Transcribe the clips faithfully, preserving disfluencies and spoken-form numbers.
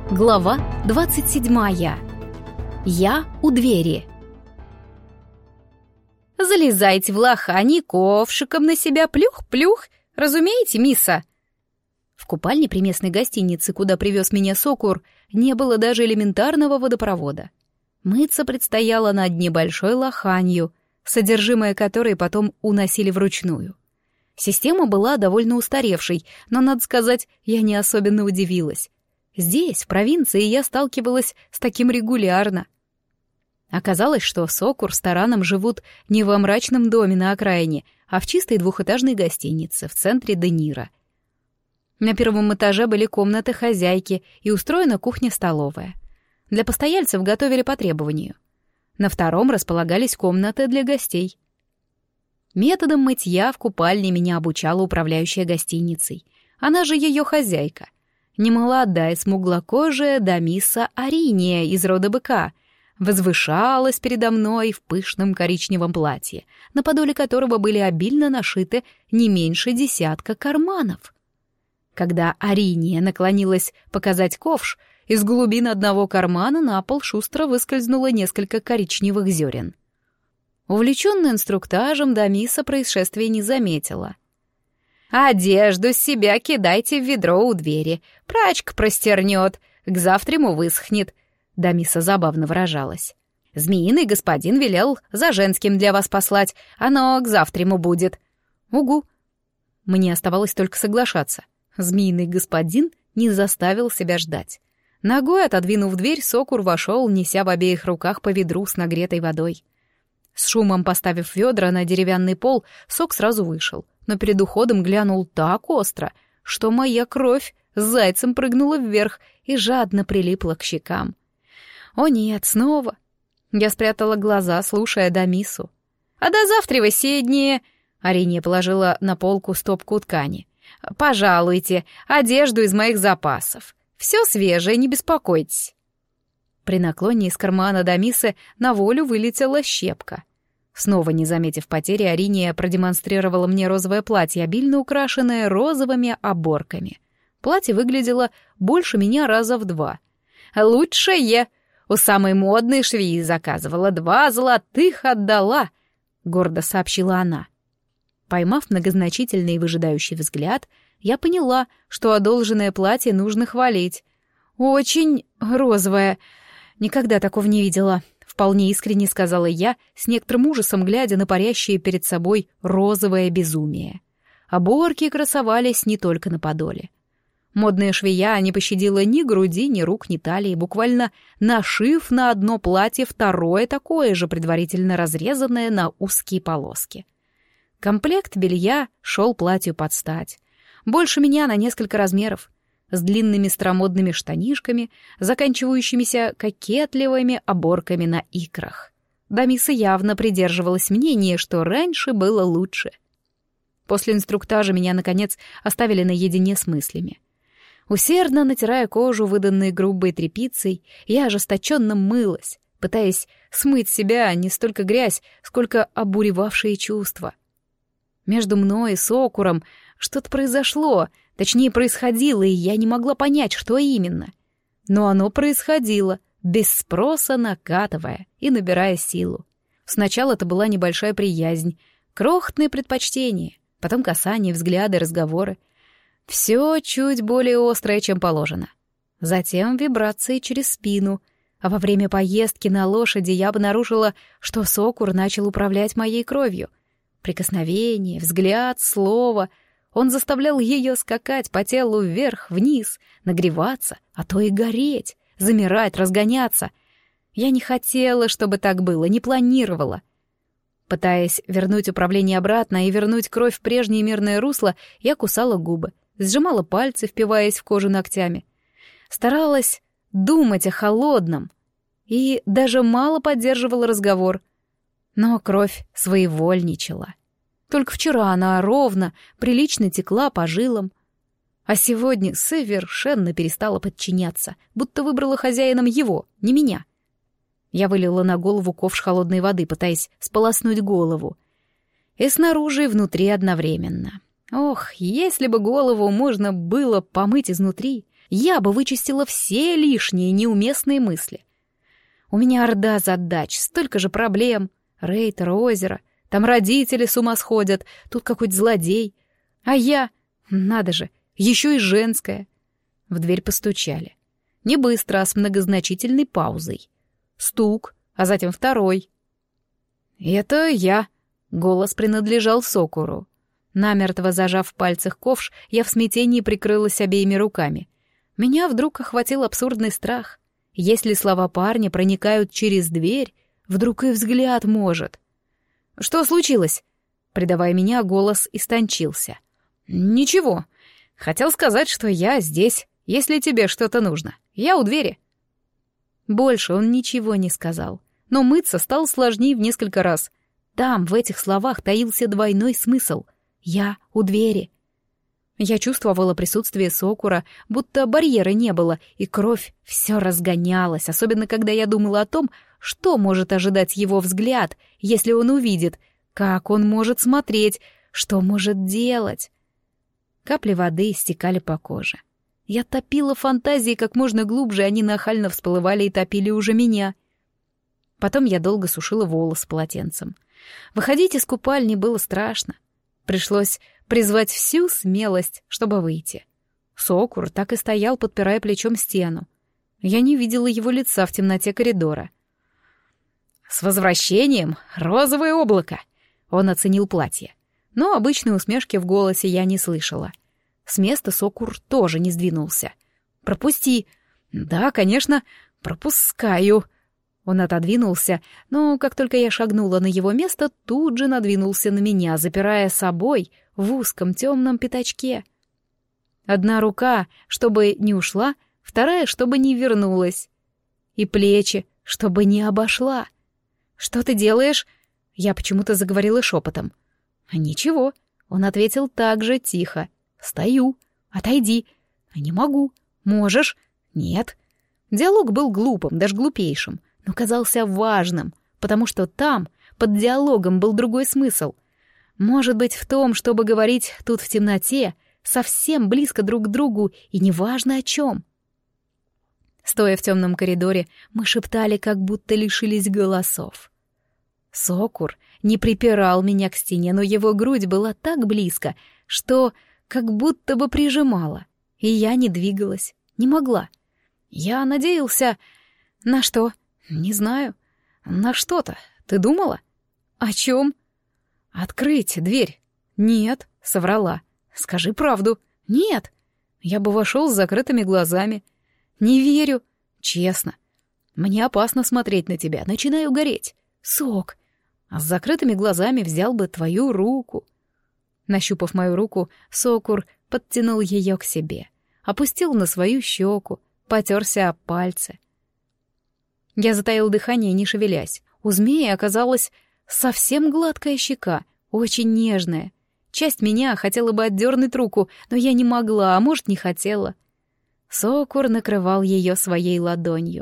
Глава двадцать седьмая. Я у двери. «Залезайте в лохани ковшиком на себя, плюх-плюх, разумеете, мисса?» В купальне при местной гостинице, куда привез меня Сокур, не было даже элементарного водопровода. Мыться предстояло на дне большой лоханью, содержимое которой потом уносили вручную. Система была довольно устаревшей, но, надо сказать, я не особенно удивилась. Здесь, в провинции, я сталкивалась с таким регулярно. Оказалось, что Сокур с Тараном живут не во мрачном доме на окраине, а в чистой двухэтажной гостинице в центре Денира. На первом этаже были комнаты хозяйки и устроена кухня-столовая. Для постояльцев готовили по требованию. На втором располагались комнаты для гостей. Методом мытья в купальне меня обучала управляющая гостиницей. Она же ее хозяйка. Немолодая, смуглокожая дамисса Ариния из рода быка возвышалась передо мной в пышном коричневом платье, на подоле которого были обильно нашиты не меньше десятка карманов. Когда Ариния наклонилась показать ковш, из глубин одного кармана на пол шустро выскользнуло несколько коричневых зерен. Увлеченная инструктажем, дамисса происшествия не заметила. «Одежду с себя кидайте в ведро у двери. Прачка простернет, к завтраму высохнет», — дамисса забавно выражалась. «Змеиный господин велел за женским для вас послать, оно к завтраму будет». «Угу». Мне оставалось только соглашаться. Змеиный господин не заставил себя ждать. Ногой отодвинув дверь, Сокур вошел, неся в обеих руках по ведру с нагретой водой. С шумом поставив ведра на деревянный пол, Сок сразу вышел, но перед уходом глянул так остро, что моя кровь с зайцем прыгнула вверх и жадно прилипла к щекам. «О нет, снова!» Я спрятала глаза, слушая дамиссу. «А до завтра седнее!» Ариния положила на полку стопку ткани. «Пожалуйте, одежду из моих запасов. Все свежее, не беспокойтесь». При наклоне из кармана дамиссы на волю вылетела щепка. Снова не заметив потери, Ариния продемонстрировала мне розовое платье, обильно украшенное розовыми оборками. Платье выглядело больше меня раза в два. «Лучшее! У самой модной швеи заказывала, два золотых отдала!» — гордо сообщила она. Поймав многозначительный и выжидающий взгляд, я поняла, что одолженное платье нужно хвалить. «Очень розовое. Никогда такого не видела», — вполне искренне сказала я, с некоторым ужасом глядя на парящее перед собой розовое безумие. Оборки красовались не только на подоле. Модная швея не пощадила ни груди, ни рук, ни талии, буквально нашив на одно платье второе такое же, предварительно разрезанное на узкие полоски. Комплект белья шел платью под стать. Больше меня на несколько размеров, с длинными старомодными штанишками, заканчивающимися кокетливыми оборками на икрах. Дамисса явно придерживалась мнения, что раньше было лучше. После инструктажа меня, наконец, оставили наедине с мыслями. Усердно натирая кожу, выданной грубой тряпицей, я ожесточенно мылась, пытаясь смыть с себя не столько грязь, сколько обуревавшие чувства. Между мной и Сокуром что-то произошло, точнее, происходило, и я не могла понять, что именно. Но оно происходило, без спроса накатывая и набирая силу. Сначала это была небольшая приязнь, крохотные предпочтения, потом касания, взгляды, разговоры. Все чуть более острое, чем положено. Затем вибрации через спину, а во время поездки на лошади я обнаружила, что Сокур начал управлять моей кровью. Прикосновение, взгляд, слово. Он заставлял ее скакать по телу вверх-вниз, нагреваться, а то и гореть, замирать, разгоняться. Я не хотела, чтобы так было, не планировала. Пытаясь вернуть управление обратно и вернуть кровь в прежнее мирное русло, я кусала губы, сжимала пальцы, впиваясь в кожу ногтями. Старалась думать о холодном и даже мало поддерживала разговор. Но кровь своевольничала. Только вчера она ровно, прилично текла по жилам, а сегодня совершенно перестала подчиняться, будто выбрала хозяином его, не меня. Я вылила на голову ковш холодной воды, пытаясь сполоснуть голову. И снаружи, и внутри одновременно. Ох, если бы голову можно было помыть изнутри, я бы вычистила все лишние неуместные мысли. У меня орда задач, столько же проблем. Рейтер, озеро, там родители с ума сходят, тут какой-то злодей. А я, надо же, еще и женская. В дверь постучали. Не быстро, а с многозначительной паузой. Стук, а затем второй. «Это я», — голос принадлежал Сокуру. Намертво зажав в пальцах ковш, я в смятении прикрылась обеими руками. Меня вдруг охватил абсурдный страх. Если слова парня проникают через дверь, вдруг и взгляд может. «Что случилось?» Придавая меня, голос истончился. «Ничего. Хотел сказать, что я здесь, если тебе что-то нужно. Я у двери». Больше он ничего не сказал, но мыться стал сложнее в несколько раз. Там, в этих словах, таился двойной смысл. «Я у двери». Я чувствовала присутствие Сокура, будто барьера не было, и кровь все разгонялась, особенно когда я думала о том, что может ожидать его взгляд, если он увидит, как он может смотреть, что может делать. Капли воды стекали по коже. Я топила фантазии как можно глубже, они нахально всплывали и топили уже меня. Потом я долго сушила волосы полотенцем. Выходить из купальни было страшно. Пришлось призвать всю смелость, чтобы выйти. Сокур так и стоял, подпирая плечом стену. Я не видела его лица в темноте коридора. «С возвращением, розовое облако!» Он оценил платье. Но обычной усмешки в голосе я не слышала. С места Сокур тоже не сдвинулся. «Пропусти!» «Да, конечно, пропускаю!» Он отодвинулся, но как только я шагнула на его место, тут же надвинулся на меня, запирая собой в узком темном пятачке. Одна рука, чтобы не ушла, вторая, чтобы не вернулась. И плечи, чтобы не обошла. «Что ты делаешь?» Я почему-то заговорила шепотом. «Ничего», — он ответил так же тихо. «Стою. Отойди». «Не могу». «Можешь». «Нет». Диалог был глупым, даже глупейшим, но казался важным, потому что там, под диалогом, был другой смысл. Может быть, в том, чтобы говорить тут в темноте, совсем близко друг к другу и неважно о чем. Стоя в темном коридоре, мы шептали, как будто лишились голосов. Сокур не припирал меня к стене, но его грудь была так близко, что как будто бы прижимала, и я не двигалась, не могла. Я надеялся... На что? Не знаю. На что-то. Ты думала? О чем? Открыть дверь. Нет, соврала. Скажи правду. Нет. Я бы вошел с закрытыми глазами. Не верю. Честно. Мне опасно смотреть на тебя. Начинаю гореть. Сок. А с закрытыми глазами взял бы твою руку. Нащупав мою руку, Сокур подтянул ее к себе. Опустил на свою щеку. Потерся об пальцы. Я затаил дыхание, не шевелясь. У змеи оказалась совсем гладкая щека, очень нежная. Часть меня хотела бы отдернуть руку, но я не могла, а может, не хотела. Сокур накрывал ее своей ладонью.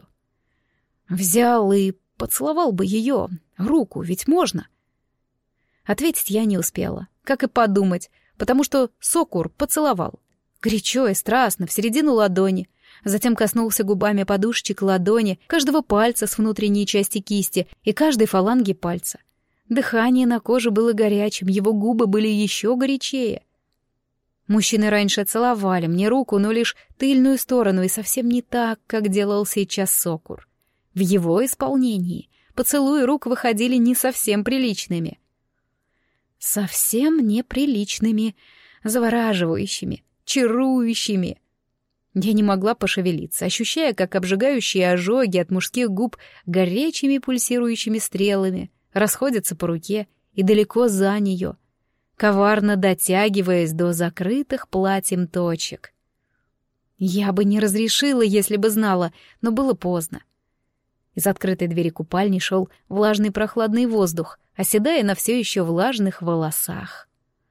Взял и поцеловал бы ее, руку, ведь можно. Ответить я не успела, как и подумать, потому что Сокур поцеловал. Горячо и страстно, в середину ладони. Затем коснулся губами подушечек ладони, каждого пальца с внутренней части кисти и каждой фаланги пальца. Дыхание на коже было горячим, его губы были еще горячее. Мужчины раньше целовали мне руку, но лишь тыльную сторону, и совсем не так, как делал сейчас Сокур. В его исполнении поцелуи рук выходили не совсем приличными. Совсем неприличными, завораживающими, чарующими. Я не могла пошевелиться, ощущая, как обжигающие ожоги от мужских губ горячими пульсирующими стрелами расходятся по руке и далеко за нее, коварно дотягиваясь до закрытых платьем точек. Я бы не разрешила, если бы знала, но было поздно. Из открытой двери купальни шел влажный прохладный воздух, оседая на все еще влажных волосах.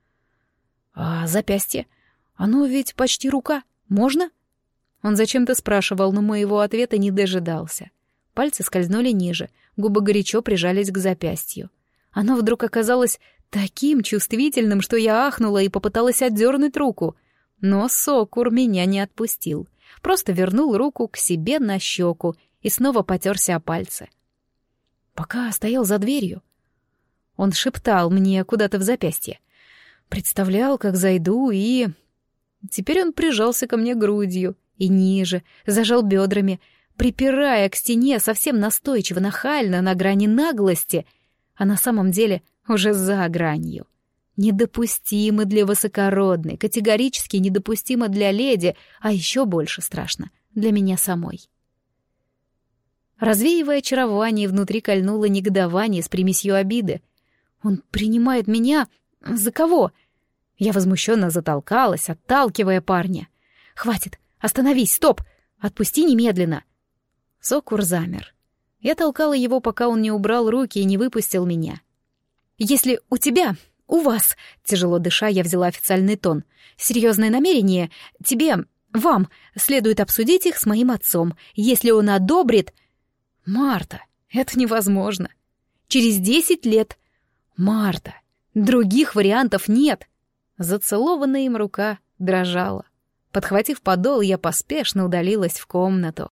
«А запястье? Оно ведь почти рука. Можно?» Он зачем-то спрашивал, но моего ответа не дожидался. Пальцы скользнули ниже, губы горячо прижались к запястью. Оно вдруг оказалось таким чувствительным, что я ахнула и попыталась отдернуть руку. Но Сокур меня не отпустил. просто вернул руку к себе на щеку и снова потерся о пальцы. Пока стоял за дверью, он шептал мне куда-то в запястье. Представлял, как зайду, и... Теперь он прижался ко мне грудью и ниже, зажал бедрами, припирая к стене совсем настойчиво, нахально, на грани наглости, а на самом деле уже за гранью. Недопустимо для высокородной, категорически недопустимо для леди, а еще больше страшно для меня самой. Развеивая очарование, внутри кольнуло негодование с примесью обиды. Он принимает меня... За кого? Я возмущенно затолкалась, отталкивая парня. «Хватит! Остановись! Стоп! Отпусти немедленно!» Сокур замер. Я толкала его, пока он не убрал руки и не выпустил меня. «Если у тебя, у вас...» Тяжело дыша, я взяла официальный тон. «Серьезное намерение. Тебе, вам, следует обсудить их с моим отцом. Если он одобрит...» «Марта, это невозможно. Через десять лет...» «Марта, других вариантов нет!» Зацелованная им рука дрожала. Подхватив подол, я поспешно удалилась в комнату.